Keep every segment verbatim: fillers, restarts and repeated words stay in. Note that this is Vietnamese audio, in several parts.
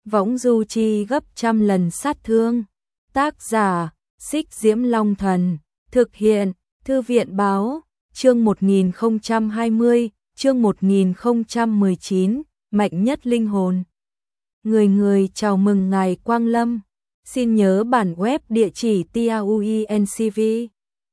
võng du chi gấp trăm lần sát thương. Tác giả, Xích Diễm Long Thần. Thực hiện, Thư viện Báo. Chương một nghìn không trăm hai mươi, chương một nghìn không trăm mười chín, mạnh nhất linh hồn. Người người chào mừng ngài Quang Lâm. Xin nhớ bản web địa chỉ tauencv chấm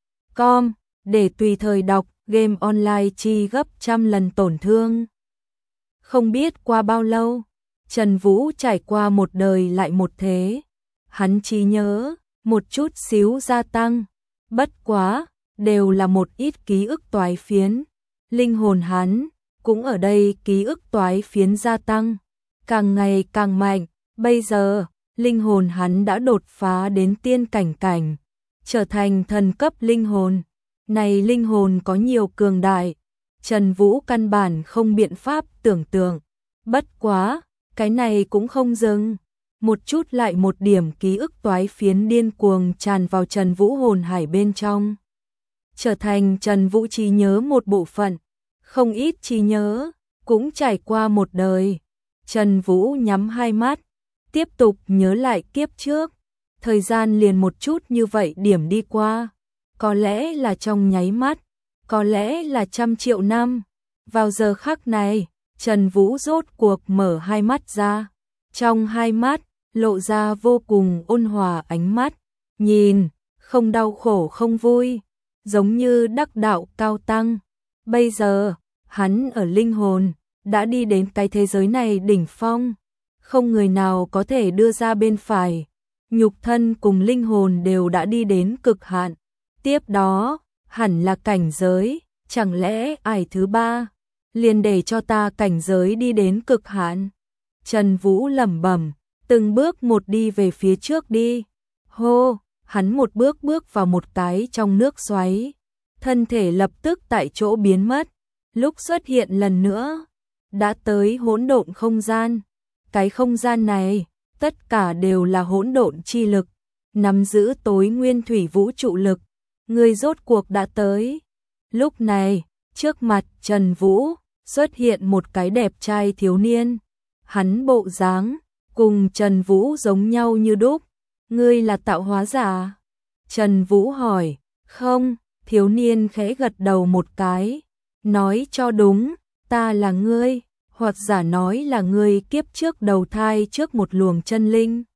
com để tùy thời đọc game online chi gấp trăm lần tổn thương. Không biết qua bao lâu, Trần Vũ trải qua một đời lại một thế. Hắn trí nhớ, một chút xíu gia tăng. Bất quá, đều là một ít ký ức toái phiến. Linh hồn hắn, cũng ở đây ký ức toái phiến gia tăng. Càng ngày càng mạnh, bây giờ, linh hồn hắn đã đột phá đến tiên cảnh cảnh, trở thành thần cấp linh hồn. Này linh hồn có nhiều cường đại, Trần Vũ căn bản không biện pháp tưởng tượng. Bất quá, cái này cũng không dừng. Một chút lại một điểm ký ức toái phiến điên cuồng tràn vào Trần Vũ hồn hải bên trong, trở thành Trần Vũ trí nhớ một bộ phận. Không ít trí nhớ, cũng trải qua một đời. Trần Vũ nhắm hai mắt, tiếp tục nhớ lại kiếp trước. Thời gian liền một chút như vậy điểm đi qua. Có lẽ là trong nháy mắt, có lẽ là trăm triệu năm. Vào giờ khắc này, Trần Vũ rốt cuộc mở hai mắt ra. Trong hai mắt, lộ ra vô cùng ôn hòa ánh mắt. Nhìn, không đau khổ không vui, giống như đắc đạo cao tăng. Bây giờ, hắn ở linh hồn, đã đi đến cái thế giới này đỉnh phong. Không người nào có thể đưa ra bên phải. Nhục thân cùng linh hồn đều đã đi đến cực hạn. Tiếp đó, hẳn là cảnh giới, chẳng lẽ ải thứ ba, liền để cho ta cảnh giới đi đến cực hạn. Trần Vũ lẩm bẩm, từng bước một đi về phía trước đi. Hô, hắn một bước bước vào một cái trong nước xoáy. Thân thể lập tức tại chỗ biến mất. Lúc xuất hiện lần nữa, đã tới hỗn độn không gian. Cái không gian này, tất cả đều là hỗn độn chi lực, nắm giữ tối nguyên thủy vũ trụ lực. Người rốt cuộc đã tới. Lúc này, trước mặt Trần Vũ, xuất hiện một cái đẹp trai thiếu niên. Hắn bộ dáng cùng Trần Vũ giống nhau như đúc. Ngươi là tạo hóa giả? Trần Vũ hỏi. Không, thiếu niên khẽ gật đầu một cái. Nói cho đúng, ta là ngươi, hoặc giả nói là ngươi kiếp trước đầu thai trước một luồng chân linh.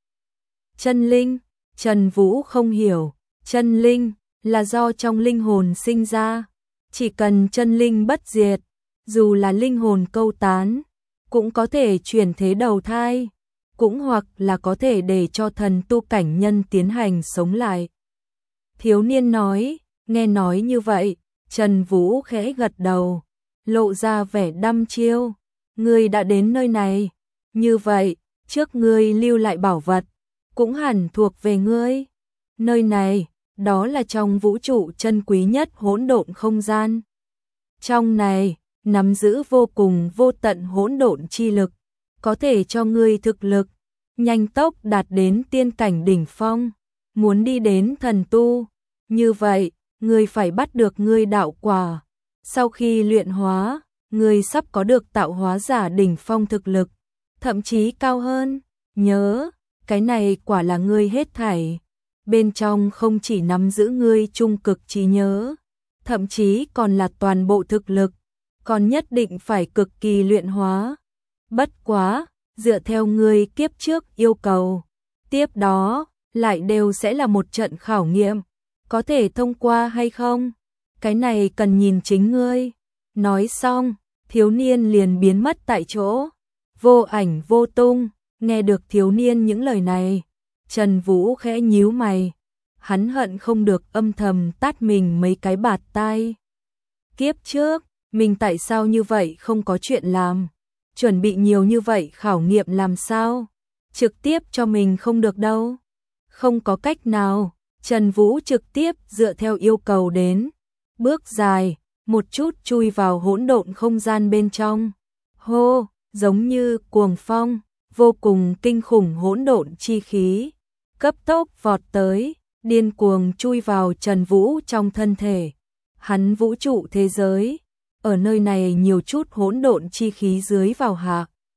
Chân linh? Trần Vũ không hiểu. Chân linh là do trong linh hồn sinh ra. Chỉ cần chân linh bất diệt, dù là linh hồn câu tán, cũng có thể chuyển thế đầu thai, cũng hoặc là có thể để cho thần tu cảnh nhân tiến hành sống lại. Thiếu niên nói. Nghe nói như vậy, Trần Vũ khẽ gật đầu, lộ ra vẻ đăm chiêu. Ngươi đã đến nơi này, như vậy, trước ngươi lưu lại bảo vật, cũng hẳn thuộc về ngươi. Nơi này, đó là trong vũ trụ chân quý nhất hỗn độn không gian. Trong này, nắm giữ vô cùng vô tận hỗn độn chi lực, có thể cho ngươi thực lực nhanh tốc đạt đến tiên cảnh đỉnh phong. Muốn đi đến thần tu, như vậy, ngươi phải bắt được ngươi đạo quả. Sau khi luyện hóa, ngươi sắp có được tạo hóa giả đỉnh phong thực lực, thậm chí cao hơn. Nhớ, cái này quả là ngươi hết thảy. Bên trong không chỉ nắm giữ ngươi trung cực trí nhớ, thậm chí còn là toàn bộ thực lực, còn nhất định phải cực kỳ luyện hóa. Bất quá, dựa theo ngươi kiếp trước yêu cầu, tiếp đó, lại đều sẽ là một trận khảo nghiệm. Có thể thông qua hay không? Cái này cần nhìn chính ngươi. Nói xong, thiếu niên liền biến mất tại chỗ. Vô ảnh vô tung. Nghe được thiếu niên những lời này, Trần Vũ khẽ nhíu mày. Hắn hận không được âm thầm tát mình mấy cái bạt tai. Kiếp trước, mình tại sao như vậy không có chuyện làm? Chuẩn bị nhiều như vậy khảo nghiệm làm sao? Trực tiếp cho mình không được đâu. Không có cách nào. Trần Vũ trực tiếp dựa theo yêu cầu đến. Bước dài, một chút chui vào hỗn độn không gian bên trong. Hô, giống như cuồng phong, vô cùng kinh khủng hỗn độn chi khí. Cấp tốc vọt tới, điên cuồng chui vào Trần Vũ trong thân thể. Hắn vũ trụ thế giới, ở nơi này nhiều chút hỗn độn chi khí dưới vào hạ.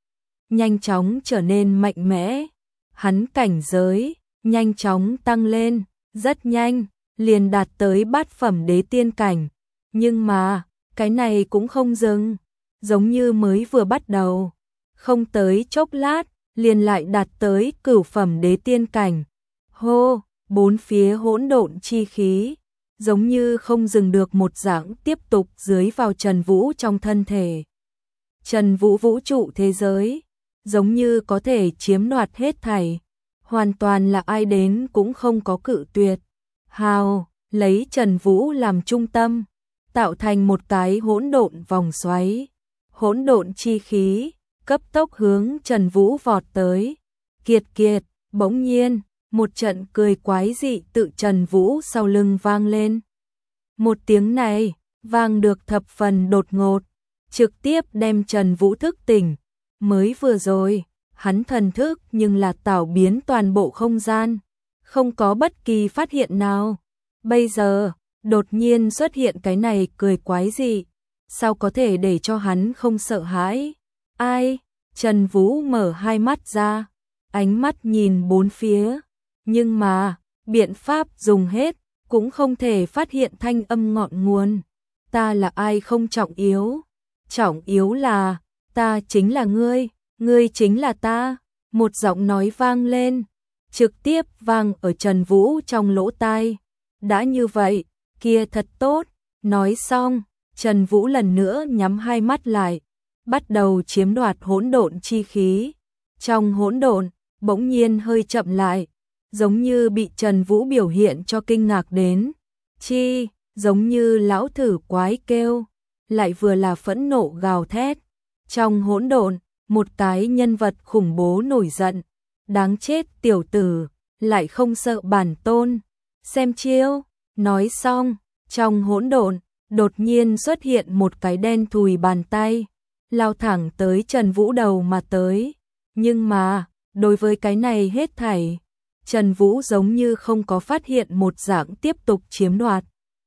nhanh chóng trở nên mạnh mẽ. Hắn cảnh giới nhanh chóng tăng lên, rất nhanh, liền đạt tới bát phẩm đế tiên cảnh. Nhưng mà, cái này cũng không dừng, giống như mới vừa bắt đầu. Không tới chốc lát, liền lại đạt tới cửu phẩm đế tiên cảnh. Hô, bốn phía hỗn độn chi khí, giống như không dừng được một dạng tiếp tục dưới vào Trần Vũ trong thân thể. Trần Vũ vũ trụ thế giới, giống như có thể chiếm đoạt hết thảy, hoàn toàn là ai đến cũng không có cự tuyệt. Hào, lấy Trần Vũ làm trung tâm, tạo thành một cái hỗn độn vòng xoáy. Hỗn độn chi khí, cấp tốc hướng Trần Vũ vọt tới. Kiệt kiệt, bỗng nhiên, một trận cười quái dị tự Trần Vũ sau lưng vang lên. Một tiếng này, vang được thập phần đột ngột, trực tiếp đem Trần Vũ thức tỉnh. Mới vừa rồi, hắn thần thức nhưng là tảo biến toàn bộ không gian, không có bất kỳ phát hiện nào. Bây giờ, đột nhiên xuất hiện cái này cười quái dị, sao có thể để cho hắn không sợ hãi? Ai? Trần Vũ mở hai mắt ra, ánh mắt nhìn bốn phía, nhưng mà, biện pháp dùng hết, cũng không thể phát hiện thanh âm ngọn nguồn. Ta là ai không trọng yếu, trọng yếu là, ta chính là ngươi, ngươi chính là ta. Một giọng nói vang lên, trực tiếp vang ở Trần Vũ trong lỗ tai. Đã như vậy, kia thật tốt. Nói xong, Trần Vũ lần nữa nhắm hai mắt lại, bắt đầu chiếm đoạt hỗn độn chi khí. Trong hỗn độn, bỗng nhiên hơi chậm lại, giống như bị Trần Vũ biểu hiện cho kinh ngạc đến. Chi, giống như lão thử quái kêu, lại vừa là phẫn nộ gào thét. Trong hỗn độn, một cái nhân vật khủng bố nổi giận. Đáng chết tiểu tử, lại không sợ bản tôn. Xem chiêu, nói xong, trong hỗn độn, đột nhiên xuất hiện một cái đen thùi bàn tay, lao thẳng tới Trần Vũ đầu mà tới. Nhưng mà, đối với cái này hết thảy, Trần Vũ giống như không có phát hiện một dạng tiếp tục chiếm đoạt.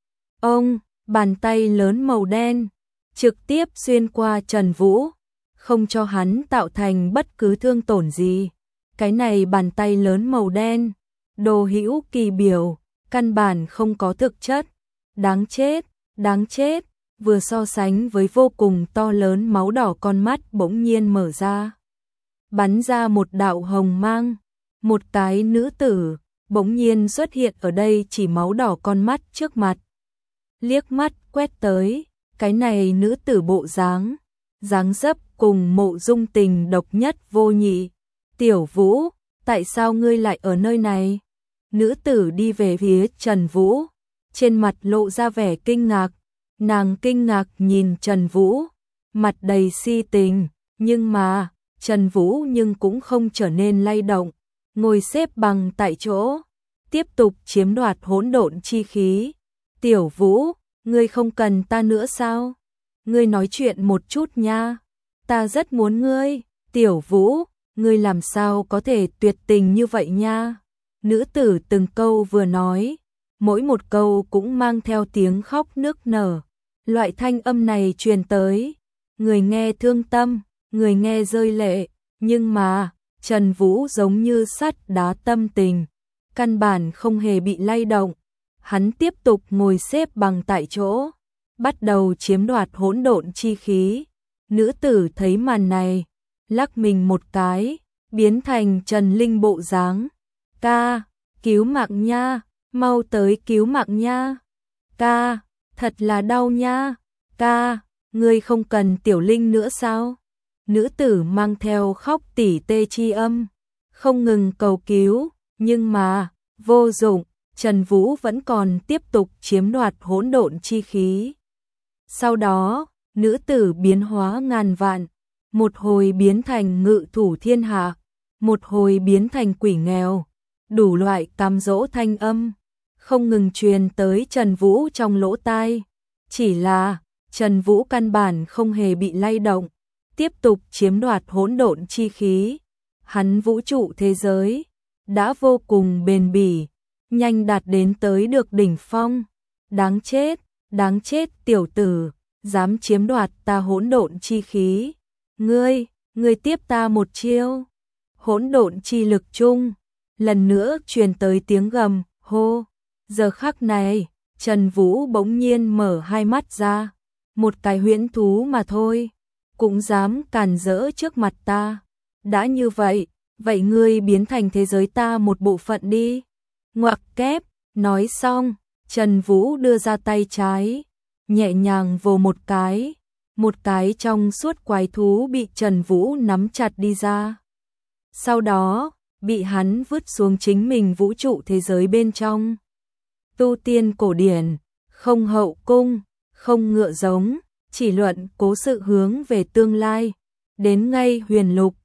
Ông, bàn tay lớn màu đen, trực tiếp xuyên qua Trần Vũ, không cho hắn tạo thành bất cứ thương tổn gì. Cái này bàn tay lớn màu đen, đồ hữu kỳ biểu, căn bản không có thực chất. Đáng chết, đáng chết, vừa so sánh với vô cùng to lớn máu đỏ, con mắt bỗng nhiên mở ra, bắn ra một đạo hồng mang. Một cái nữ tử bỗng nhiên xuất hiện ở đây chỉ máu đỏ con mắt trước mặt. Liếc mắt quét tới, cái này nữ tử bộ dáng, dáng dấp cùng Mộ Dung Tình độc nhất vô nhị. Tiểu Vũ, tại sao ngươi lại ở nơi này? Nữ tử đi về phía Trần Vũ, trên mặt lộ ra vẻ kinh ngạc. Nàng kinh ngạc nhìn Trần Vũ, mặt đầy si tình, nhưng mà, Trần Vũ nhưng cũng không trở nên lay động, ngồi xếp bằng tại chỗ, tiếp tục chiếm đoạt hỗn độn chi khí. Tiểu Vũ, ngươi không cần ta nữa sao? Ngươi nói chuyện một chút nha, ta rất muốn ngươi. Tiểu Vũ, ngươi làm sao có thể tuyệt tình như vậy nha? Nữ tử từng câu vừa nói, mỗi một câu cũng mang theo tiếng khóc nức nở. Loại thanh âm này truyền tới, người nghe thương tâm, người nghe rơi lệ, nhưng mà, Trần Vũ giống như sắt đá tâm tình, căn bản không hề bị lay động. Hắn tiếp tục ngồi xếp bằng tại chỗ, bắt đầu chiếm đoạt hỗn độn chi khí. Nữ tử thấy màn này, lắc mình một cái, biến thành Trần Linh bộ dáng. Ca, cứu mạng nha, mau tới cứu mạng nha. Ca, thật là đau nha. Ca, ngươi không cần Tiểu Linh nữa sao? Nữ tử mang theo khóc tỉ tê chi âm, không ngừng cầu cứu, nhưng mà, vô dụng. Trần Vũ vẫn còn tiếp tục chiếm đoạt hỗn độn chi khí. Sau đó, nữ tử biến hóa ngàn vạn, một hồi biến thành ngự thủ thiên hạ, một hồi biến thành quỷ nghèo, đủ loại cám dỗ thanh âm, không ngừng truyền tới Trần Vũ trong lỗ tai. Chỉ là, Trần Vũ căn bản không hề bị lay động, tiếp tục chiếm đoạt hỗn độn chi khí. Hắn vũ trụ thế giới đã vô cùng bền bỉ, nhanh đạt đến tới được đỉnh phong. Đáng chết, đáng chết tiểu tử, dám chiếm đoạt ta hỗn độn chi khí. Ngươi, Ngươi tiếp ta một chiêu. Hỗn độn chi lực chung, lần nữa truyền tới tiếng gầm, hô. Giờ khắc này, Trần Vũ bỗng nhiên mở hai mắt ra, một cái huyễn thú mà thôi, cũng dám càn rỡ trước mặt ta. Đã như vậy, vậy ngươi biến thành thế giới ta một bộ phận đi. Ngoặc kép, nói xong, Trần Vũ đưa ra tay trái, nhẹ nhàng vồ một cái, một cái trong suốt quái thú bị Trần Vũ nắm chặt đi ra. Sau đó, bị hắn vứt xuống chính mình vũ trụ thế giới bên trong. Tu tiên cổ điển, không hậu cung, không ngựa giống, chỉ luận cố sự hướng về tương lai, đến ngay huyền lục,